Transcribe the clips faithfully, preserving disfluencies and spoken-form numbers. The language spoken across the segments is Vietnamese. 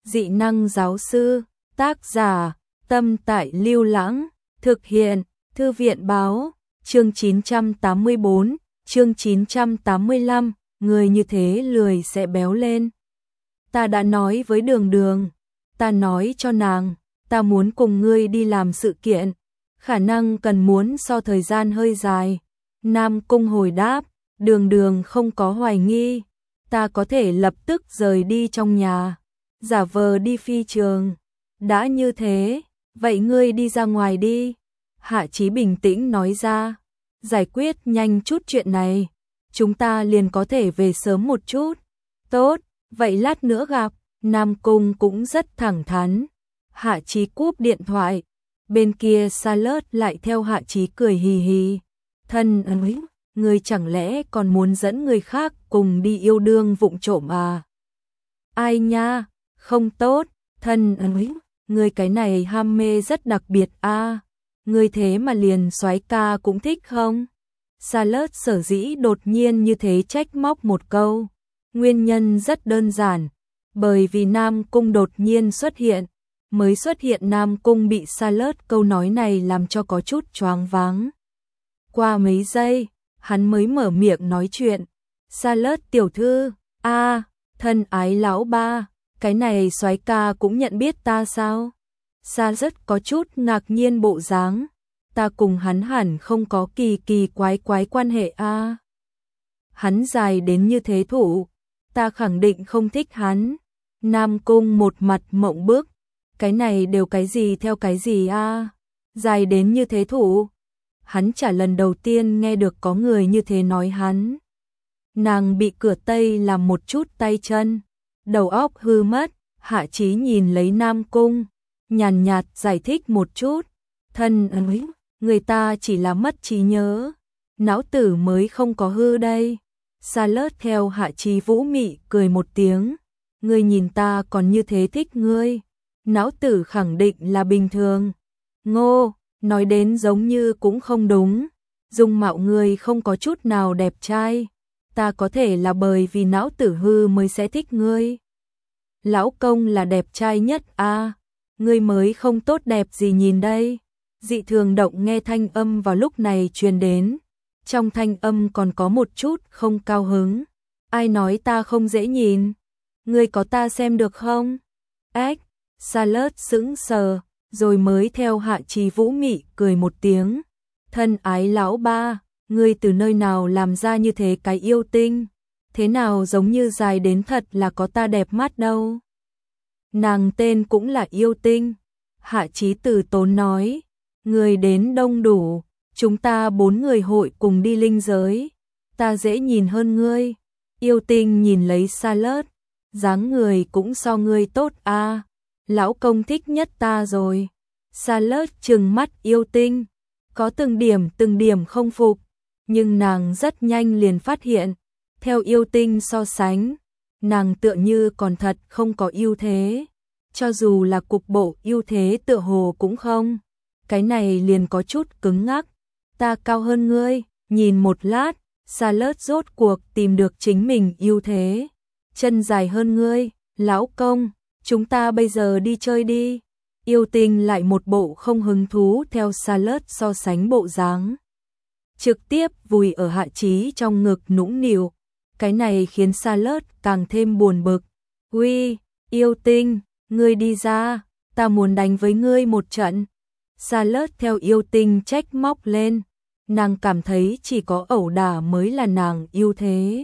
Dị năng giáo sư, tác giả, Tâm Tại Lưu Lãng, thực hiện, Thư viện báo, chương chín trăm tám mươi bốn, chương chín trăm tám mươi lăm, người như thế lười sẽ béo lên. Ta đã nói với Đường Đường, ta nói cho nàng, ta muốn cùng ngươi đi làm sự kiện, khả năng cần muốn so thời gian hơi dài. Nam Cung hồi đáp, Đường Đường không có hoài nghi, ta có thể lập tức rời đi trong nhà, giả vờ đi phi trường. Đã như thế, vậy ngươi đi ra ngoài đi. Hạ Chí bình tĩnh nói ra, giải quyết nhanh chút chuyện này, chúng ta liền có thể về sớm một chút. Tốt, vậy lát nữa gặp. Nam Cung cũng rất thẳng thắn. Hạ Chí cúp điện thoại, bên kia Charlotte lại theo Hạ Chí cười hì hì. Thân ơi, ngươi chẳng lẽ còn muốn dẫn người khác cùng đi yêu đương vụng trộm à? Ai nha, không tốt, thân ơi, ngươi cái này ham mê rất đặc biệt a. À? Ngươi thế mà liền soái ca cũng thích không? Charlotte sở dĩ đột nhiên như thế trách móc một câu. Nguyên nhân rất đơn giản, bởi vì Nam Cung đột nhiên xuất hiện. Mới xuất hiện Nam Cung bị Charlotte câu nói này làm cho có chút choáng váng. Qua mấy giây, hắn mới mở miệng nói chuyện. Charlotte tiểu thư, a, à, thân ái lão ba, cái này soái ca cũng nhận biết ta sao? Charlotte có chút ngạc nhiên bộ dáng. Ta cùng hắn hẳn không có kỳ kỳ quái quái quan hệ a. À. Hắn dài đến như thế thủ, ta khẳng định không thích hắn. Nam Cung một mặt mộng bức, cái này đều cái gì theo cái gì a? À? Dài đến như thế thủ. Hắn chả lần đầu tiên nghe được có người như thế nói hắn. Nàng bị cửa Tây làm một chút tay chân, đầu óc hư mất. Hạ Chí nhìn lấy Nam Cung, nhàn nhạt giải thích một chút. Thân ơi, người ta chỉ là mất trí nhớ, não tử mới không có hư đây. Charlotte theo Hạ Chí vũ mị cười một tiếng. Ngươi nhìn ta còn như thế thích ngươi, não tử khẳng định là bình thường. Ngô, nói đến giống như cũng không đúng, dung mạo ngươi không có chút nào đẹp trai, ta có thể là bởi vì não tử hư mới sẽ thích ngươi. Lão công là đẹp trai nhất a, à, ngươi mới không tốt đẹp gì nhìn đây. Dị thường động nghe thanh âm vào lúc này truyền đến, trong thanh âm còn có một chút không cao hứng. Ai nói ta không dễ nhìn? Ngươi có ta xem được không? Ếch, Charlotte sững sờ, rồi mới theo Hạ Chí vũ mị cười một tiếng. Thân ái lão ba, ngươi từ nơi nào làm ra như thế cái yêu tinh? Thế nào giống như dài đến thật là có ta đẹp mắt đâu. Nàng tên cũng là yêu tinh. Hạ Chí từ tốn nói, người đến đông đủ, chúng ta bốn người hội cùng đi linh giới. Ta dễ nhìn hơn ngươi. Yêu tinh nhìn lấy Charlotte, dáng người cũng so ngươi tốt a. À. Lão công thích nhất ta rồi. Charlotte trừng mắt yêu tinh, có từng điểm từng điểm không phục, nhưng nàng rất nhanh liền phát hiện, theo yêu tinh so sánh, nàng tựa như còn thật không có ưu thế, cho dù là cục bộ ưu thế tựa hồ cũng không. Cái này liền có chút cứng ngắc. Ta cao hơn ngươi. Nhìn một lát, Charlotte rốt cuộc tìm được chính mình ưu thế. Chân dài hơn ngươi, lão công, chúng ta bây giờ đi chơi đi. Yêu tinh lại một bộ không hứng thú theo Charlotte so sánh bộ dáng, trực tiếp vùi ở Hạ Chí trong ngực nũng nịu. Cái này khiến Charlotte càng thêm buồn bực. Uy, yêu tinh, ngươi đi ra, ta muốn đánh với ngươi một trận. Charlotte theo yêu tinh trách móc lên, nàng cảm thấy chỉ có ẩu đả mới là nàng ưu thế.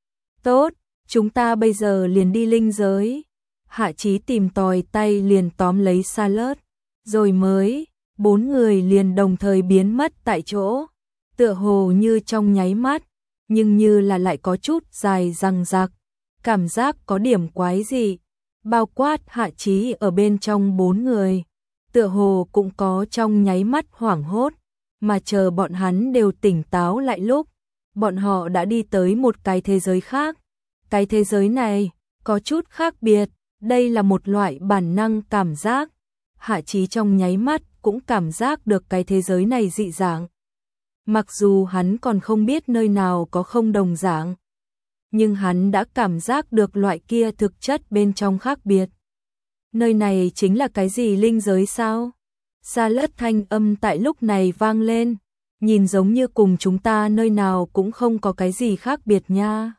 Tốt, chúng ta bây giờ liền đi linh giới. Hạ Chí tìm tòi tay liền tóm lấy Charlotte, rồi mới, bốn người liền đồng thời biến mất tại chỗ, tựa hồ như trong nháy mắt, nhưng như là lại có chút dài dằng dặc, cảm giác có điểm quái dị, bao quát Hạ Chí ở bên trong bốn người, tựa hồ cũng có trong nháy mắt hoảng hốt, mà chờ bọn hắn đều tỉnh táo lại lúc, bọn họ đã đi tới một cái thế giới khác. Cái thế giới này có chút khác biệt, đây là một loại bản năng cảm giác. Hạ Chí trong nháy mắt cũng cảm giác được cái thế giới này dị dạng. Mặc dù hắn còn không biết nơi nào có không đồng dạng, nhưng hắn đã cảm giác được loại kia thực chất bên trong khác biệt. Nơi này chính là cái gì linh giới sao? Xa lất thanh âm tại lúc này vang lên, nhìn giống như cùng chúng ta nơi nào cũng không có cái gì khác biệt nha.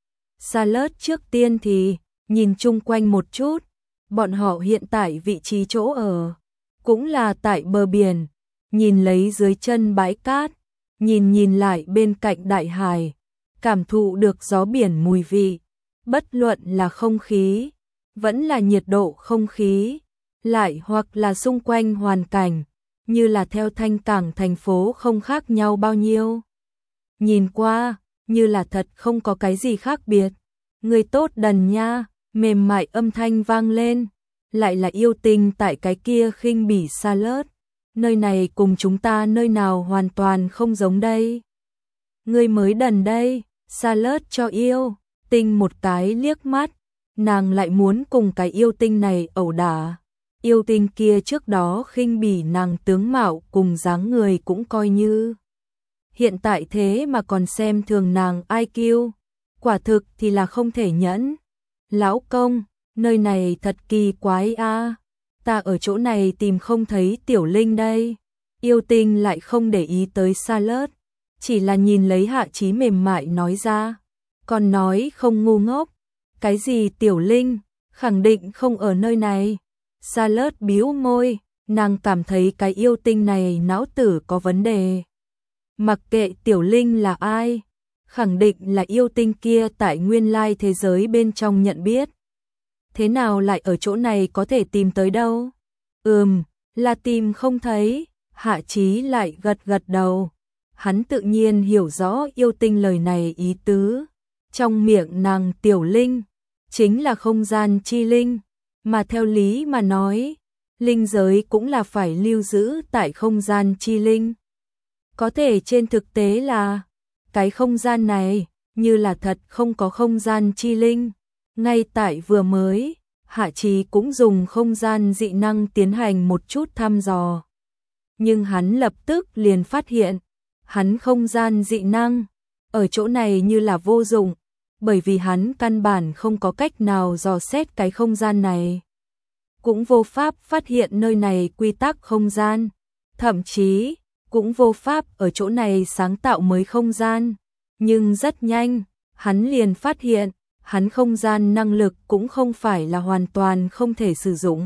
Xa lất trước tiên thì nhìn chung quanh một chút, bọn họ hiện tại vị trí chỗ ở cũng là tại bờ biển, nhìn lấy dưới chân bãi cát, nhìn nhìn lại bên cạnh đại hải, cảm thụ được gió biển mùi vị, bất luận là không khí, vẫn là nhiệt độ không khí, lại hoặc là xung quanh hoàn cảnh, như là theo thanh cảng thành phố không khác nhau bao nhiêu. Nhìn qua, như là thật không có cái gì khác biệt. Người tốt đần nha, mềm mại âm thanh vang lên, lại là yêu tinh tại cái kia khinh bỉ Xa Lất. Nơi này cùng chúng ta nơi nào hoàn toàn không giống đây. Người mới đần đây, Xa Lất cho yêu tinh một cái liếc mắt, nàng lại muốn cùng cái yêu tinh này ẩu đả. Yêu tinh kia trước đó khinh bỉ nàng tướng mạo cùng dáng người cũng coi như. Hiện tại thế mà còn xem thường nàng i kiu, quả thực thì là không thể nhẫn. Lão công, nơi này thật kỳ quái a, ta ở chỗ này tìm không thấy Tiểu Linh đây. Yêu tinh lại không để ý tới Xa Lất, chỉ là nhìn lấy Hạ Chí mềm mại nói ra, còn nói không ngu ngốc. Cái gì Tiểu Linh, khẳng định không ở nơi này. Xa Lất bĩu môi, nàng cảm thấy cái yêu tinh này não tử có vấn đề. Mặc kệ Tiểu Linh là ai, khẳng định là yêu tinh kia tại nguyên lai thế giới bên trong nhận biết. Thế nào lại ở chỗ này có thể tìm tới đâu? Ừm, là tìm không thấy. Hạ Chí lại gật gật đầu. Hắn tự nhiên hiểu rõ yêu tinh lời này ý tứ. Trong miệng nàng Tiểu Linh chính là không gian chi linh, mà theo lý mà nói, linh giới cũng là phải lưu giữ tại không gian chi linh. Có thể trên thực tế là cái không gian này như là thật không có không gian chi linh. Ngay tại vừa mới, Hạ Chí cũng dùng không gian dị năng tiến hành một chút thăm dò. Nhưng hắn lập tức liền phát hiện, hắn không gian dị năng ở chỗ này như là vô dụng, bởi vì hắn căn bản không có cách nào dò xét cái không gian này. Cũng vô pháp phát hiện nơi này quy tắc không gian, thậm chí cũng vô pháp ở chỗ này sáng tạo mới không gian. Nhưng rất nhanh, hắn liền phát hiện, hắn không gian năng lực cũng không phải là hoàn toàn không thể sử dụng.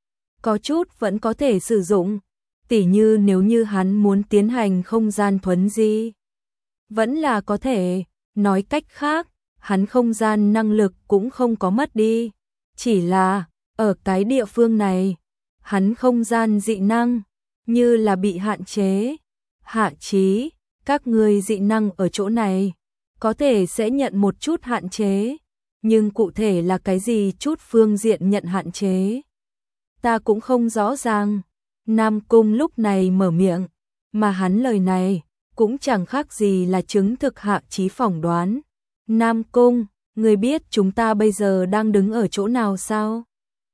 Có chút vẫn có thể sử dụng, tỉ như nếu như hắn muốn tiến hành không gian thuấn di, vẫn là có thể. Nói cách khác, hắn không gian năng lực cũng không có mất đi, chỉ là ở cái địa phương này, hắn không gian dị năng như là bị hạn chế. Hạ Chí, các người dị năng ở chỗ này có thể sẽ nhận một chút hạn chế, nhưng cụ thể là cái gì chút phương diện nhận hạn chế, ta cũng không rõ ràng. Nam Cung lúc này mở miệng, mà hắn lời này cũng chẳng khác gì là chứng thực Hạ Chí phỏng đoán. Nam Cung, người biết chúng ta bây giờ đang đứng ở chỗ nào sao?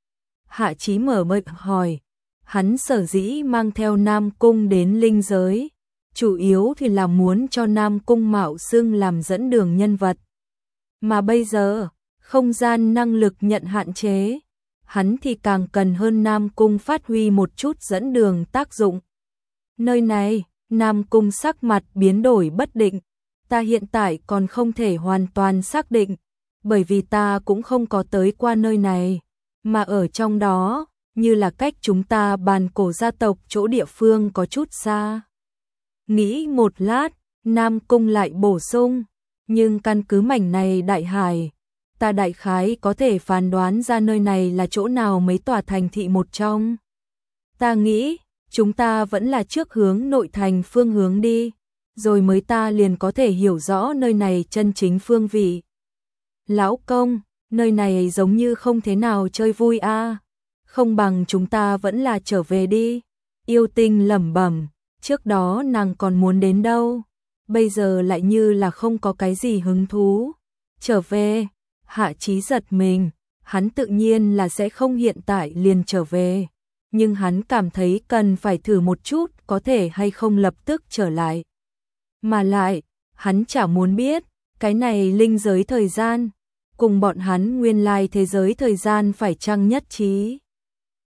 Hạ Chí mở miệng hỏi. Hắn sở dĩ mang theo Nam Cung đến linh giới, chủ yếu thì là muốn cho Nam Cung mạo xưng làm dẫn đường nhân vật. Mà bây giờ, không gian năng lực nhận hạn chế, hắn thì càng cần hơn Nam Cung phát huy một chút dẫn đường tác dụng. Nơi này, Nam Cung sắc mặt biến đổi bất định, ta hiện tại còn không thể hoàn toàn xác định, bởi vì ta cũng không có tới qua nơi này, mà ở trong đó, như là cách chúng ta bàn cổ gia tộc chỗ địa phương có chút xa. Nghĩ một lát, Nam Cung lại bổ sung, nhưng căn cứ mảnh này đại hải, ta đại khái có thể phán đoán ra nơi này là chỗ nào mấy tòa thành thị một trong. Ta nghĩ, chúng ta vẫn là trước hướng nội thành phương hướng đi, rồi mới ta liền có thể hiểu rõ nơi này chân chính phương vị. Lão công, nơi này giống như không thế nào chơi vui a, không bằng chúng ta vẫn là trở về đi. Yêu tinh lẩm bẩm, trước đó nàng còn muốn đến đâu, bây giờ lại như là không có cái gì hứng thú. Trở về, Hạ Chí giật mình, hắn tự nhiên là sẽ không hiện tại liền trở về, nhưng hắn cảm thấy cần phải thử một chút có thể hay không lập tức trở lại. Mà lại, hắn chả muốn biết, cái này linh giới thời gian, cùng bọn hắn nguyên lai thế giới thời gian phải chăng nhất trí.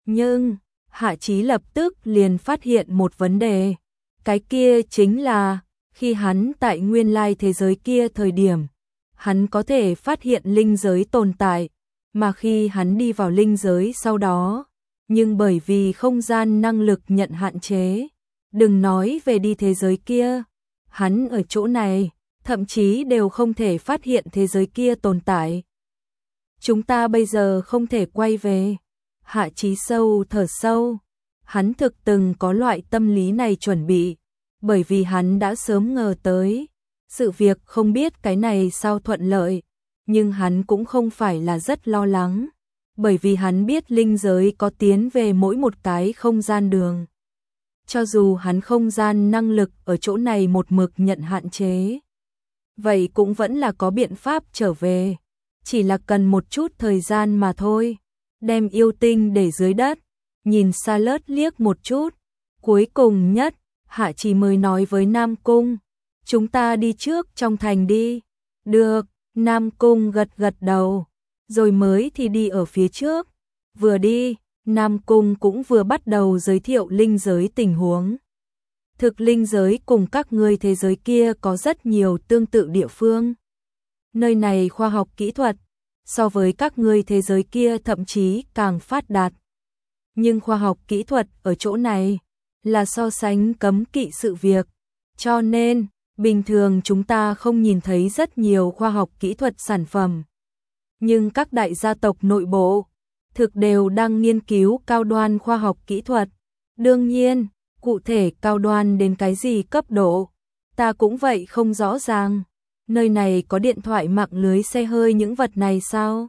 Nhưng, Hạ Chí lập tức liền phát hiện một vấn đề. Cái kia chính là, khi hắn tại nguyên lai thế giới kia thời điểm, hắn có thể phát hiện linh giới tồn tại, mà khi hắn đi vào linh giới sau đó, nhưng bởi vì không gian năng lực nhận hạn chế, đừng nói về đi thế giới kia, hắn ở chỗ này, thậm chí đều không thể phát hiện thế giới kia tồn tại. Chúng ta bây giờ không thể quay về. Hạ Chí sâu thở sâu, hắn thực từng có loại tâm lý này chuẩn bị, bởi vì hắn đã sớm ngờ tới, sự việc không biết cái này sao thuận lợi, nhưng hắn cũng không phải là rất lo lắng, bởi vì hắn biết linh giới có tiến về mỗi một cái không gian đường. Cho dù hắn không gian năng lực ở chỗ này một mực nhận hạn chế, vậy cũng vẫn là có biện pháp trở về, chỉ là cần một chút thời gian mà thôi. Đem yêu tinh để dưới đất, nhìn Charlotte liếc một chút, cuối cùng nhất, Hạ Chí mới nói với Nam Cung, chúng ta đi trước trong thành đi. Được, Nam Cung gật gật đầu, rồi mới thì đi ở phía trước. Vừa đi, Nam Cung cũng vừa bắt đầu giới thiệu linh giới tình huống. Thực linh giới cùng các ngươi thế giới kia có rất nhiều tương tự địa phương. Nơi này khoa học kỹ thuật, so với các ngươi thế giới kia thậm chí càng phát đạt. Nhưng khoa học kỹ thuật ở chỗ này là so sánh cấm kỵ sự việc, cho nên bình thường chúng ta không nhìn thấy rất nhiều khoa học kỹ thuật sản phẩm. Nhưng các đại gia tộc nội bộ thực đều đang nghiên cứu cao đoan khoa học kỹ thuật. Đương nhiên, cụ thể cao đoan đến cái gì cấp độ, ta cũng vậy không rõ ràng. Nơi này có điện thoại mạng lưới xe hơi những vật này sao?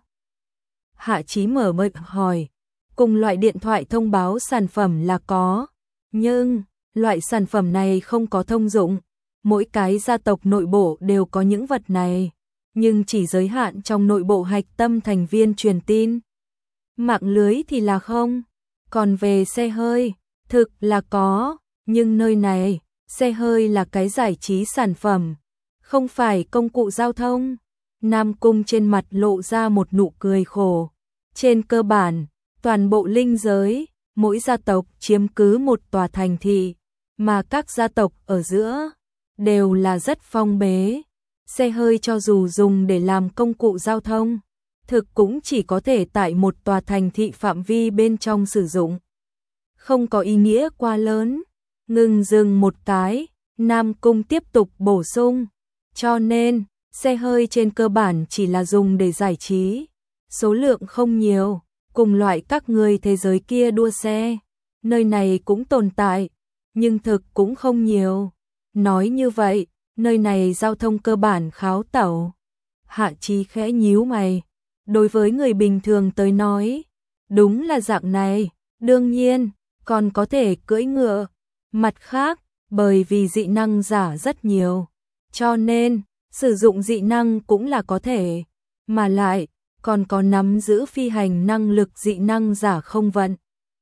Hạ Chí mở miệng hỏi. Cùng loại điện thoại thông báo sản phẩm là có, nhưng loại sản phẩm này không có thông dụng. Mỗi cái gia tộc nội bộ đều có những vật này, nhưng chỉ giới hạn trong nội bộ hạch tâm thành viên truyền tin. Mạng lưới thì là không. Còn về xe hơi, thực là có, nhưng nơi này, xe hơi là cái giải trí sản phẩm, không phải công cụ giao thông. Nam Cung trên mặt lộ ra một nụ cười khổ. Trên cơ bản, toàn bộ linh giới, mỗi gia tộc chiếm cứ một tòa thành thị, mà các gia tộc ở giữa đều là rất phong bế. Xe hơi cho dù dùng để làm công cụ giao thông, thực cũng chỉ có thể tại một tòa thành thị phạm vi bên trong sử dụng. Không có ý nghĩa quá lớn. Ngừng dừng một cái, Nam Cung tiếp tục bổ sung. Cho nên, xe hơi trên cơ bản chỉ là dùng để giải trí. Số lượng không nhiều, cùng loại các người thế giới kia đua xe. Nơi này cũng tồn tại, nhưng thực cũng không nhiều. Nói như vậy, nơi này giao thông cơ bản khá tẩu. Hạ Chí khẽ nhíu mày. Đối với người bình thường tới nói, đúng là dạng này. Đương nhiên, còn có thể cưỡi ngựa. Mặt khác, bởi vì dị năng giả rất nhiều, cho nên sử dụng dị năng cũng là có thể, mà lại còn có nắm giữ phi hành năng lực dị năng giả không vận.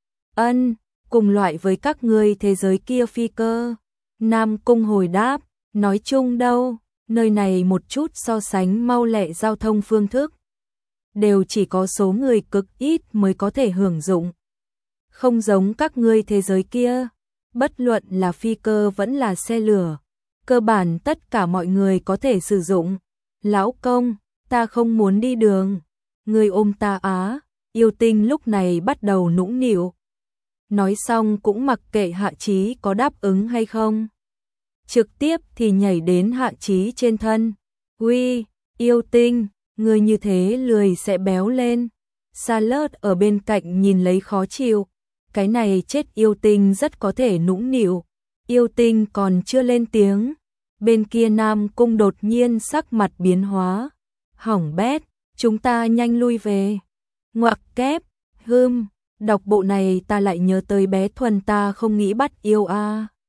Ân, cùng loại với các ngươi thế giới kia phi cơ. Nam Cung hồi đáp, nói chung đâu, nơi này một chút so sánh mau lẹ giao thông phương thức, đều chỉ có số người cực ít mới có thể hưởng dụng. Không giống các ngươi thế giới kia, bất luận là phi cơ vẫn là xe lửa, cơ bản tất cả mọi người có thể sử dụng. Lão công, ta không muốn đi đường. Người ôm ta á. Yêu tinh lúc này bắt đầu nũng nịu. Nói xong cũng mặc kệ Hạ Chí có đáp ứng hay không. Trực tiếp thì nhảy đến Hạ Chí trên thân. Uy, yêu tinh, người như thế lười sẽ béo lên. Charlotte ở bên cạnh nhìn lấy khó chịu. Cái này chết yêu tinh rất có thể nũng nịu. Yêu tinh còn chưa lên tiếng. Bên kia Nam Cung đột nhiên sắc mặt biến hóa. Hỏng bét, chúng ta nhanh lui về. Ngoặc kép, hưm, đọc bộ này ta lại nhớ tới bé Thuần ta không nghĩ bắt yêu a. À.